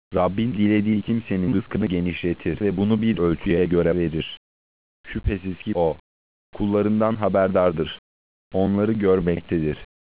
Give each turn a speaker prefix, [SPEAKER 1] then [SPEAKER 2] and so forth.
[SPEAKER 1] Rabbin dilediği kimsenin rızkını genişletir ve bunu bir ölçüye göre verir. Şüphesiz ki O, kullarından haberdardır. Onları görmektedir.